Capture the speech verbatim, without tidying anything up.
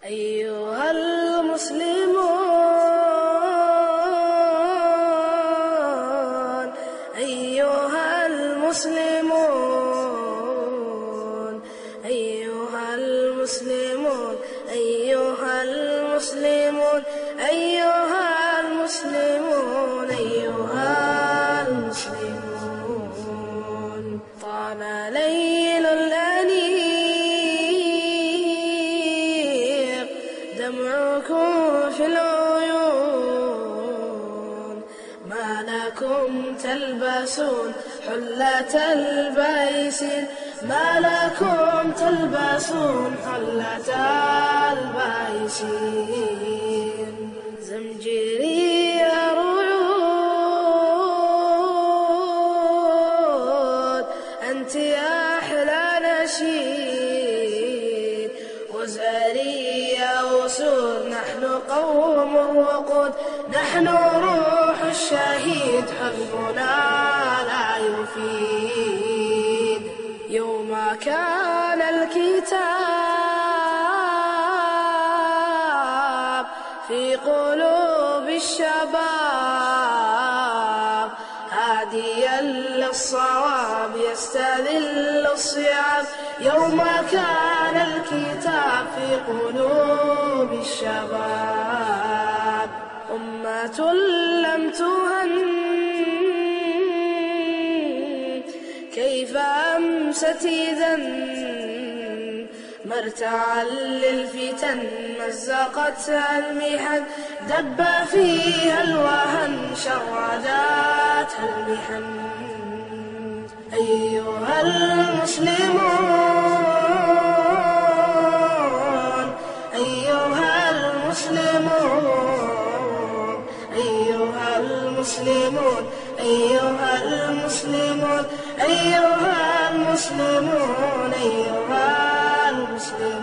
أيها المسلمون أيها المسلمون أيها المسلمون أيها المسلمون أيها المسلمون أيها المسلمون طال ليل الأنيق دمعكم في العيون ما لكم تلبسون حلة البيسين ما لكم تلبسون حلة البيسين زمجري رعود أنت أحلى نشيد وزاري يا أسود نحن قوم الوقود نحن روح الشهيد حزبنا لا يفيد يوم كان الكتاب في قلوب الشباب هاديا للصواب يستذل الصيام يوم كان الكتاب في قلوب الشباب أمة لم تهن كيف أمست إذن مرتعا للفتن مزقتها المحن دب فيها الوهن شرداتها المحن أيها المسلمون أيها المسلمون أيها المسلمون أيها المسلمون أيها المسلمون أيها المسلمون